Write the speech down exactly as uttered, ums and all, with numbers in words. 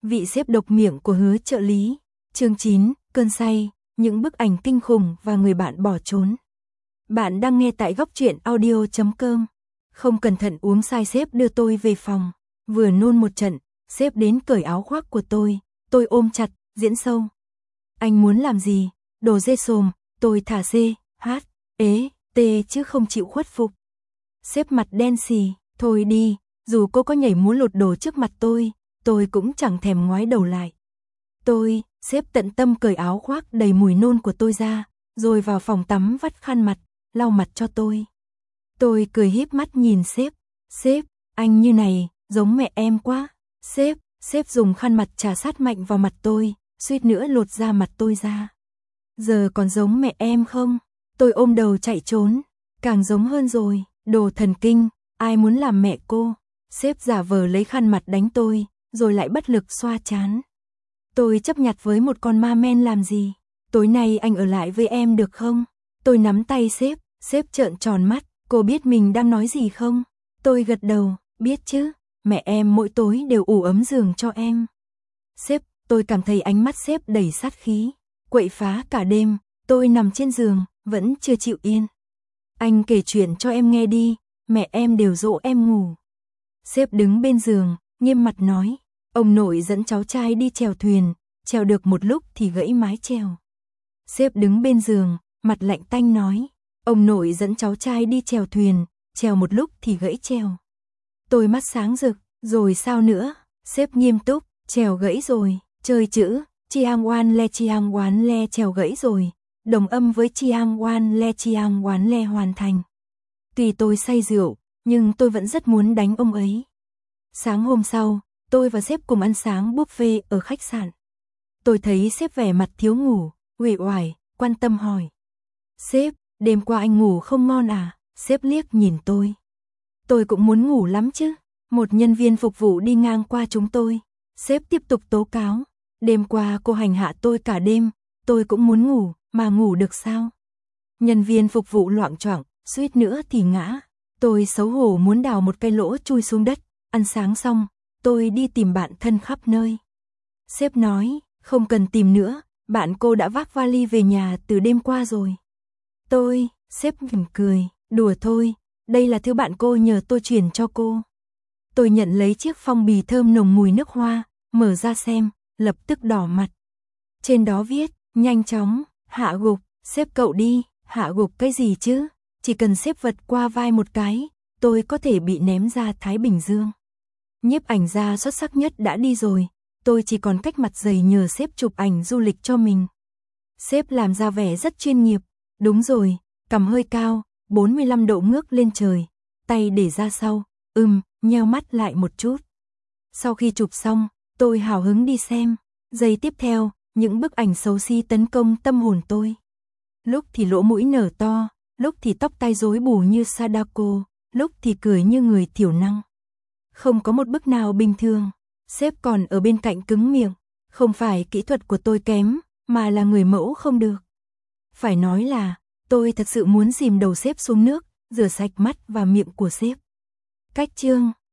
Vị sếp độc miệng của Hứa trợ lý. Chương chín, cơn say, những bức ảnh kinh khủng và người bạn bỏ trốn. Bạn đang nghe tại góc truyện audio chấm com. Không cẩn thận uống sai, sếp đưa tôi về phòng. Vừa nôn một trận, sếp đến cởi áo khoác của tôi. Tôi ôm chặt, diễn sâu. Anh muốn làm gì? Đồ dê sồm. Tôi thả C, H, ế, T chứ không chịu khuất phục. Sếp mặt đen xì. Thôi đi, dù cô có nhảy múa lột đồ trước mặt tôi, tôi cũng chẳng thèm ngoái đầu lại. Tôi, sếp tận tâm cởi áo khoác đầy mùi nôn của tôi ra, rồi vào phòng tắm vắt khăn mặt, lau mặt cho tôi. Tôi cười híp mắt nhìn sếp. Sếp, anh như này, giống mẹ em quá. Sếp, sếp dùng khăn mặt chà sát mạnh vào mặt tôi, suýt nữa lột da mặt tôi ra. Giờ còn giống mẹ em không? Tôi ôm đầu chạy trốn. Càng giống hơn rồi, đồ thần kinh, ai muốn làm mẹ cô? Sếp giả vờ lấy khăn mặt đánh tôi, rồi lại bất lực xoa trán. Tôi chấp nhặt với một con ma men làm gì? Tối nay anh ở lại với em được không? Tôi nắm tay sếp, sếp trợn tròn mắt, cô biết mình đang nói gì không? Tôi gật đầu, biết chứ, mẹ em mỗi tối đều ủ ấm giường cho em. Sếp, tôi cảm thấy ánh mắt sếp đầy sát khí, quậy phá cả đêm, tôi nằm trên giường, vẫn chưa chịu yên. Anh kể chuyện cho em nghe đi, mẹ em đều dỗ em ngủ. Sếp đứng bên giường, nghiêm mặt nói, ông nội dẫn cháu trai đi chèo thuyền, chèo được một lúc thì gãy mái chèo. Sếp đứng bên giường, mặt lạnh tanh nói, ông nội dẫn cháu trai đi chèo thuyền, chèo một lúc thì gãy chèo. Tôi mắt sáng rực, rồi sao nữa? Sếp nghiêm túc, chèo gãy rồi, chơi chữ, chiang wan le chiang wan le chèo gãy rồi, đồng âm với chiang wan le chiang wan le hoàn thành. Tuy tôi say rượu, nhưng tôi vẫn rất muốn đánh ông ấy. Sáng hôm sau, tôi và sếp cùng ăn sáng buffet ở khách sạn. Tôi thấy sếp vẻ mặt thiếu ngủ, uể oải, quan tâm hỏi. Sếp, đêm qua anh ngủ không ngon à? Sếp liếc nhìn tôi. Tôi cũng muốn ngủ lắm chứ. Một nhân viên phục vụ đi ngang qua chúng tôi. Sếp tiếp tục tố cáo. Đêm qua cô hành hạ tôi cả đêm, tôi cũng muốn ngủ, mà ngủ được sao? Nhân viên phục vụ loạng choạng, suýt nữa thì ngã. Tôi xấu hổ muốn đào một cái lỗ chui xuống đất. Ăn sáng xong, tôi đi tìm bạn thân khắp nơi. Sếp nói, không cần tìm nữa, bạn cô đã vác vali về nhà từ đêm qua rồi. Tôi, sếp mỉm cười, đùa thôi, đây là thứ bạn cô nhờ tôi chuyển cho cô. Tôi nhận lấy chiếc phong bì thơm nồng mùi nước hoa, mở ra xem, lập tức đỏ mặt. Trên đó viết, nhanh chóng, hạ gục, sếp cậu đi, hạ gục cái gì chứ? Chỉ cần sếp vật qua vai một cái, tôi có thể bị ném ra Thái Bình Dương. Nhiếp ảnh gia xuất sắc nhất đã đi rồi, tôi chỉ còn cách mặt dày nhờ sếp chụp ảnh du lịch cho mình. Sếp làm ra vẻ rất chuyên nghiệp, đúng rồi, cằm hơi cao, bốn mươi lăm độ ngước lên trời, tay để ra sau, ừm, nheo mắt lại một chút. Sau khi chụp xong, tôi hào hứng đi xem, giây tiếp theo, những bức ảnh xấu xí tấn công tâm hồn tôi. Lúc thì lỗ mũi nở to, lúc thì tóc tai rối bù như Sadako, lúc thì cười như người thiểu năng. Không có một bức nào bình thường, sếp còn ở bên cạnh cứng miệng, không phải kỹ thuật của tôi kém, mà là người mẫu không được. Phải nói là, tôi thật sự muốn dìm đầu sếp xuống nước, rửa sạch mắt và miệng của sếp. Cách chương